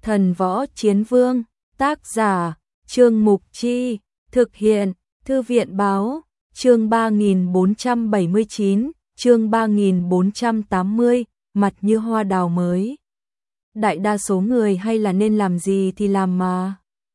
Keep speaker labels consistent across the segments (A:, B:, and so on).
A: Thần Võ Chiến Vương, tác giả, Trương Mục Chi, thực hiện, Thư viện Báo, chương 3479, chương 3480, mặt như hoa đào mới. Đại đa số người hay là nên làm gì thì làm mà.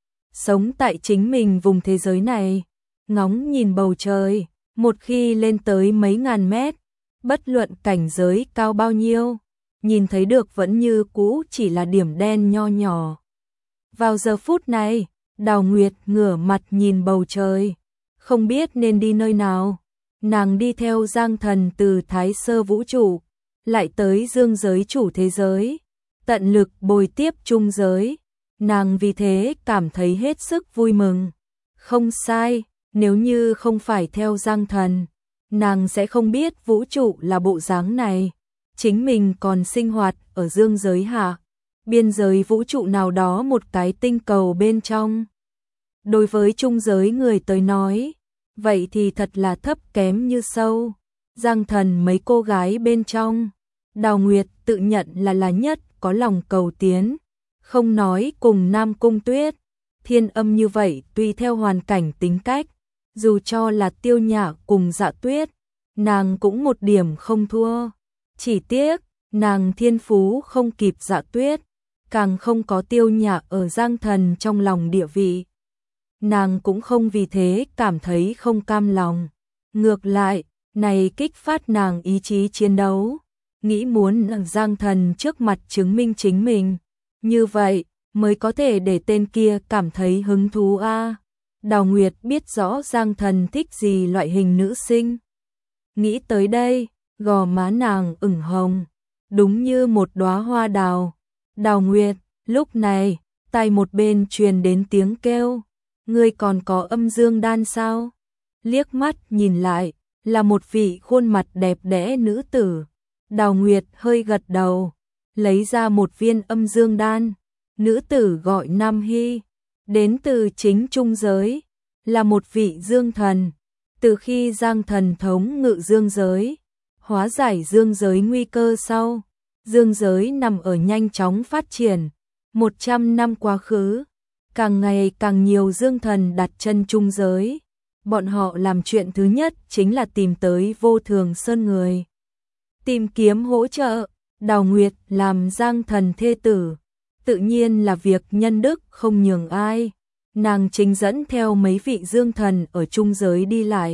A: Sống tại chính mình vùng thế giới này, ngóng nhìn bầu trời, một khi lên tới mấy ngàn mét, bất luận cảnh giới cao bao nhiêu, nhìn thấy được vẫn như cũ chỉ là điểm đen nho nhỏ. Vào giờ phút này, Đào Nguyệt ngửa mặt nhìn bầu trời, không biết nên đi nơi nào. Nàng đi theo Giang Thần từ Thái Sơ vũ trụ, lại tới dương giới chủ thế giới, tận lực bồi tiếp trung giới. Nàng vì thế cảm thấy hết sức vui mừng. Không sai, nếu như không phải theo Giang Thần, nàng sẽ không biết vũ trụ là bộ dáng này. Chính mình còn sinh hoạt ở dương giới hạ, biên giới vũ trụ nào đó một cái tinh cầu bên trong. Đối với trung giới người tới nói, vậy thì thật là thấp kém như sâu. Giang Thần mấy cô gái bên trong, Đào Nguyệt tự nhận là nhất có lòng cầu tiến, không nói cùng Nam Cung Tuyết, Thiên Âm như vậy tùy theo hoàn cảnh tính cách, dù cho là Tiêu Nhã cùng Dạ Tuyết, nàng cũng một điểm không thua. Chỉ tiếc, nàng thiên phú không kịp Dạ Tuyết, càng không có Tiêu Nhã ở Giang Thần trong lòng địa vị. Nàng cũng không vì thế cảm thấy không cam lòng. Ngược lại, này kích phát nàng ý chí chiến đấu, nghĩ muốn ở Giang Thần trước mặt chứng minh chính mình. Như vậy, mới có thể để tên kia cảm thấy hứng thú a. Đào Nguyệt biết rõ Giang Thần thích gì loại hình nữ sinh. Nghĩ tới đây, gò má nàng ửng hồng, đúng như một đóa hoa đào. Đào Nguyệt, lúc này, tai một bên truyền đến tiếng kêu, ngươi còn có âm dương đan sao? Liếc mắt nhìn lại, là một vị khuôn mặt đẹp đẽ nữ tử. Đào Nguyệt hơi gật đầu, lấy ra một viên âm dương đan. Nữ tử gọi Nam Hy, đến từ chính trung giới, là một vị dương thần. Từ khi Giang Thần thống ngự dương giới, hóa giải dương giới nguy cơ sau, dương giới nằm ở nhanh chóng phát triển. 100 năm quá khứ, càng ngày càng nhiều dương thần đặt chân trung giới. Bọn họ làm chuyện thứ nhất chính là tìm tới Vô Thường Sơn người, tìm kiếm hỗ trợ. Đào Nguyệt làm Giang Thần thê tử, tự nhiên là việc nhân đức không nhường ai. Nàng chính dẫn theo mấy vị dương thần ở trung giới đi lại.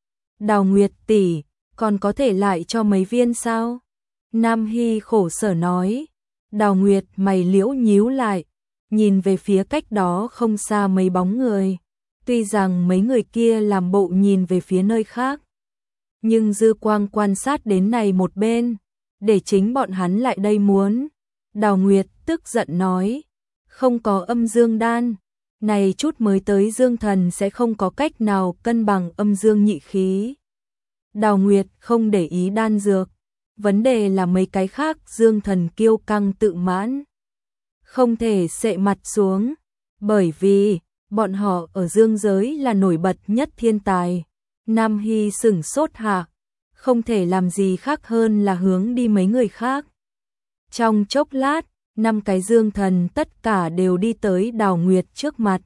A: Đào Nguyệt tỷ, còn có thể lại cho mấy viên sao? Nam Hy khổ sở nói. Đào Nguyệt mày liễu nhíu lại, nhìn về phía cách đó không xa mấy bóng người. Tuy rằng mấy người kia làm bộ nhìn về phía nơi khác, nhưng dư quang quan sát đến này một bên, để chính bọn hắn lại đây muốn. Đào Nguyệt tức giận nói, không có âm dương đan, này chút mới tới dương thần sẽ không có cách nào cân bằng âm dương nhị khí. Đào Nguyệt không để ý đan dược, vấn đề là mấy cái khác dương thần kiêu căng tự mãn, không thể sệ mặt xuống, bởi vì bọn họ ở dương giới là nổi bật nhất thiên tài. Nam Hy sửng sốt hạ, không thể làm gì khác hơn là hướng đi mấy người khác. Trong chốc lát, 5 cái dương thần tất cả đều đi tới Đào Nguyệt trước mặt.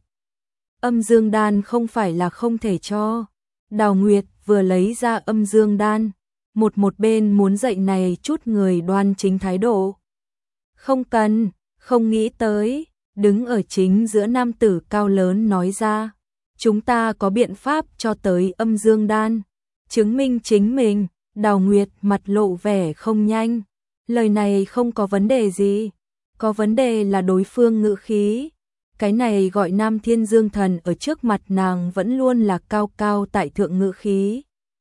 A: Âm dương đan không phải là không thể cho. Đào Nguyệt vừa lấy ra âm dương đan, một bên muốn dạy này chút người đoan chính thái độ. Không cần, không nghĩ tới, đứng ở chính giữa nam tử cao lớn nói ra, chúng ta có biện pháp cho tới âm dương đan, chứng minh chính mình. Đào Nguyệt mặt lộ vẻ không nhanh, lời này không có vấn đề gì, có vấn đề là đối phương ngữ khí. Cái này gọi Nam Thiên Dương Thần ở trước mặt nàng vẫn luôn là cao cao tại thượng ngữ khí.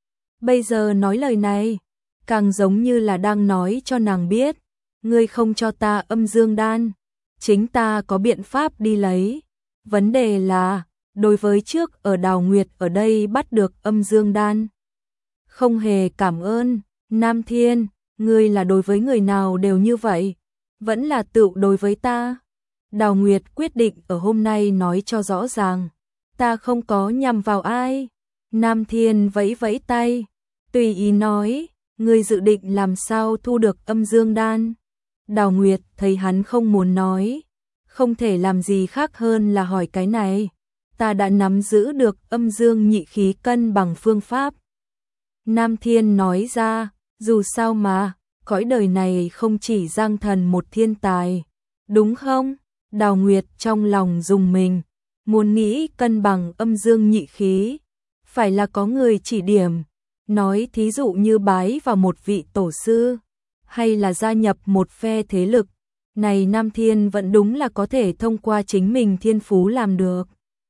A: Bây giờ nói lời này, càng giống như là đang nói cho nàng biết, ngươi không cho ta âm dương đan, chính ta có biện pháp đi lấy. Vấn đề là, đối với trước ở Đào Nguyệt ở đây bắt được âm dương đan. Không hề cảm ơn, Nam Thiên, ngươi là đối với người nào đều như vậy, vẫn là tự đối với ta. Đào Nguyệt quyết định ở hôm nay nói cho rõ ràng, ta không có nhằm vào ai. Nam Thiên vẫy vẫy tay, tùy ý nói, ngươi dự định làm sao thu được âm dương đan. Đào Nguyệt thấy hắn không muốn nói, không thể làm gì khác hơn là hỏi cái này. Ta đã nắm giữ được âm dương nhị khí cân bằng phương pháp. Nam Thiên nói ra, dù sao mà, cõi đời này không chỉ Giang Thần một thiên tài, đúng không? Đào Nguyệt trong lòng rùng mình, muốn nghĩ cân bằng âm dương nhị khí, phải là có người chỉ điểm, nói thí dụ như bái vào một vị tổ sư, hay là gia nhập một phe thế lực, này Nam Thiên vẫn đúng là có thể thông qua chính mình thiên phú làm được.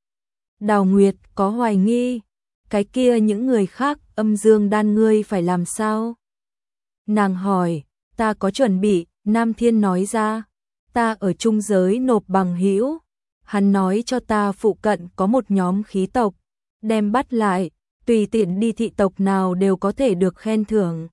A: Đào Nguyệt có hoài nghi, cái kia những người khác âm dương đan ngươi phải làm sao? Nàng hỏi, ta có chuẩn bị, Nam Thiên nói ra, ta ở trung giới nộp bằng hữu, hắn nói cho ta phụ cận có một nhóm khí tộc, đem bắt lại, tùy tiện đi thị tộc nào đều có thể được khen thưởng.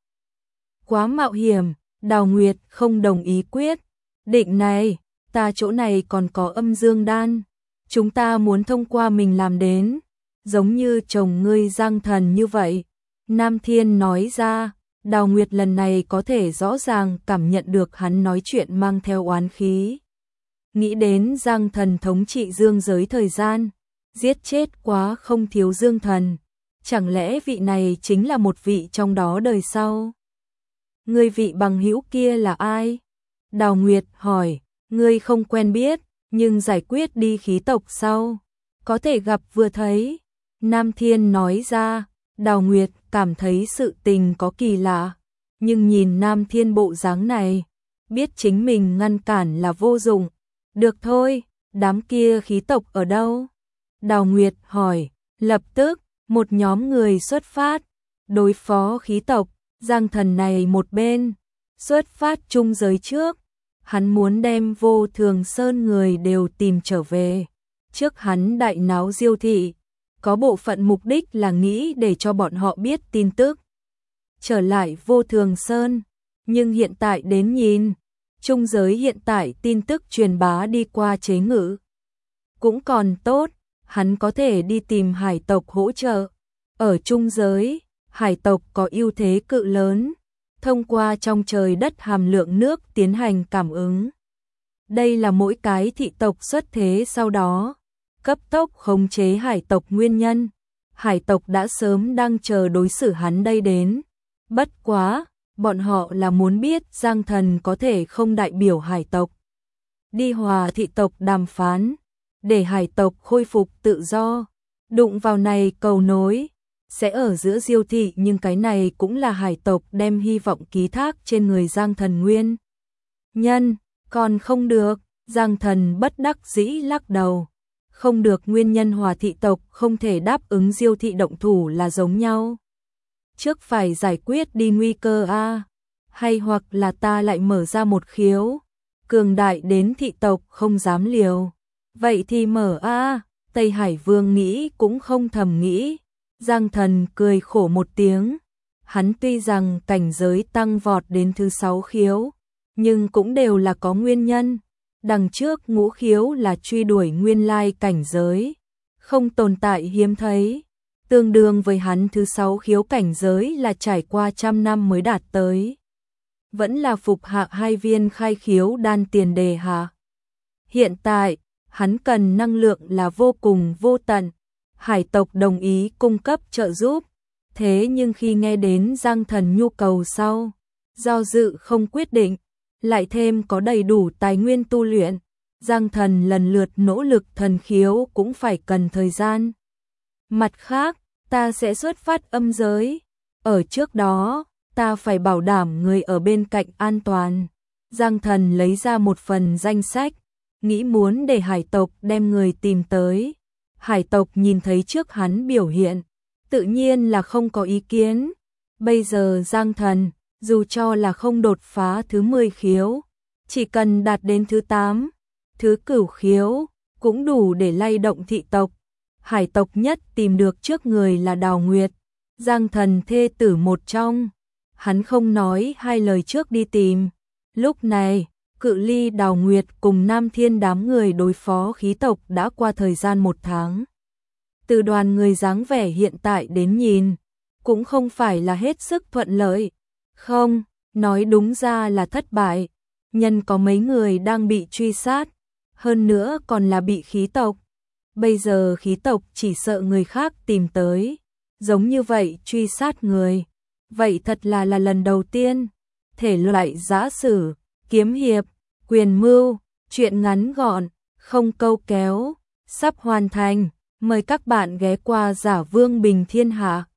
A: Quá mạo hiểm, Đào Nguyệt không đồng ý quyết định này, ta chỗ này còn có âm dương đan, chúng ta muốn thông qua mình làm đến, giống như chồng ngươi Giang Thần như vậy. Nam Thiên nói ra, Đào Nguyệt lần này có thể rõ ràng cảm nhận được hắn nói chuyện mang theo oán khí. Nghĩ đến Giang Thần thống trị dương giới thời gian, giết chết quá không thiếu dương thần, chẳng lẽ vị này chính là một vị trong đó đời sau? Ngươi vị bằng hữu kia là ai? Đào Nguyệt hỏi, ngươi không quen biết, nhưng giải quyết đi khí tộc sau, có thể gặp vừa thấy. Nam Thiên nói ra, Đào Nguyệt cảm thấy sự tình có kỳ lạ, nhưng nhìn Nam Thiên bộ dáng này, biết chính mình ngăn cản là vô dụng. Được thôi, đám kia khí tộc ở đâu? Đào Nguyệt hỏi, lập tức, một nhóm người xuất phát, đối phó khí tộc, Giang Thần này một bên, xuất phát chung giới trước, hắn muốn đem Vô Thường Sơn người đều tìm trở về, trước hắn đại náo Diêu thị, có bộ phận mục đích là nghĩ để cho bọn họ biết tin tức. Trở lại Vô Thường Sơn, nhưng hiện tại đến nhìn, trung giới hiện tại tin tức truyền bá đi qua chế ngự. Cũng còn tốt, hắn có thể đi tìm hải tộc hỗ trợ. Ở trung giới, hải tộc có ưu thế cự lớn, thông qua trong trời đất hàm lượng nước tiến hành cảm ứng. Đây là mỗi cái thị tộc xuất thế sau đó, cấp tốc khống chế hải tộc nguyên nhân. Hải tộc đã sớm đang chờ đối xử hắn đây đến. Bất quá, bọn họ là muốn biết Giang Thần có thể không đại biểu hải tộc. Đi hòa thị tộc đàm phán, để hải tộc khôi phục tự do. Đụng vào này cầu nối, sẽ ở giữa Diêu thị, nhưng cái này cũng là hải tộc đem hy vọng ký thác trên người Giang Thần nguyên nhân, còn không được. Giang Thần bất đắc dĩ lắc đầu. Không được, nguyên nhân hòa thị tộc không thể đáp ứng Diêu thị động thủ là giống nhau. Trước phải giải quyết đi nguy cơ a, hay hoặc là ta lại mở ra một khiếu, cường đại đến thị tộc không dám liều. Vậy thì mở a. Tây Hải Vương nghĩ cũng không thầm nghĩ. Giang Thần cười khổ một tiếng. Hắn tuy rằng cảnh giới tăng vọt đến thứ 6 khiếu, nhưng cũng đều là có nguyên nhân. Đằng trước ngũ khiếu là truy đuổi nguyên lai cảnh giới, không tồn tại hiếm thấy. Tương đương với hắn thứ 6 khiếu cảnh giới là trải qua 100 năm mới đạt tới. Vẫn là phục hạ 2 viên khai khiếu đan tiền đề hạ. Hiện tại, hắn cần năng lượng là vô cùng vô tận. Hải tộc đồng ý cung cấp trợ giúp. Thế nhưng khi nghe đến Giang Thần nhu cầu sau, do dự không quyết định, lại thêm có đầy đủ tài nguyên tu luyện, Giang Thần lần lượt nỗ lực thần khiếu cũng phải cần thời gian. Mặt khác, ta sẽ xuất phát âm giới. Ở trước đó, ta phải bảo đảm người ở bên cạnh an toàn. Giang Thần lấy ra một phần danh sách, nghĩ muốn để hải tộc đem người tìm tới. Hải tộc nhìn thấy trước hắn biểu hiện, tự nhiên là không có ý kiến. Bây giờ Giang Thần, dù cho là không đột phá thứ 10 khiếu, chỉ cần đạt đến thứ 8, thứ 9 khiếu, cũng đủ để lay động thị tộc. Hải tộc nhất tìm được trước người là Đào Nguyệt, Giang Thần thê tử một trong. Hắn không nói hai lời trước đi tìm. Lúc này, cự ly Đào Nguyệt cùng Nam Thiên đám người đối phó khí tộc đã qua thời gian 1 tháng. Từ đoàn người dáng vẻ hiện tại đến nhìn, cũng không phải là hết sức thuận lợi. Không, nói đúng ra là thất bại. Nhân có mấy người đang bị truy sát. hơn nữa còn là bị khí tộc. Bây giờ khí tộc chỉ sợ người khác tìm tới, giống như vậy truy sát người. Vậy thật là lần đầu tiên. Thể loại giã sử, kiếm hiệp, quyền mưu, truyện ngắn gọn, không câu kéo, sắp hoàn thành. Mời các bạn ghé qua Giả Vương Bình Thiên Hạ.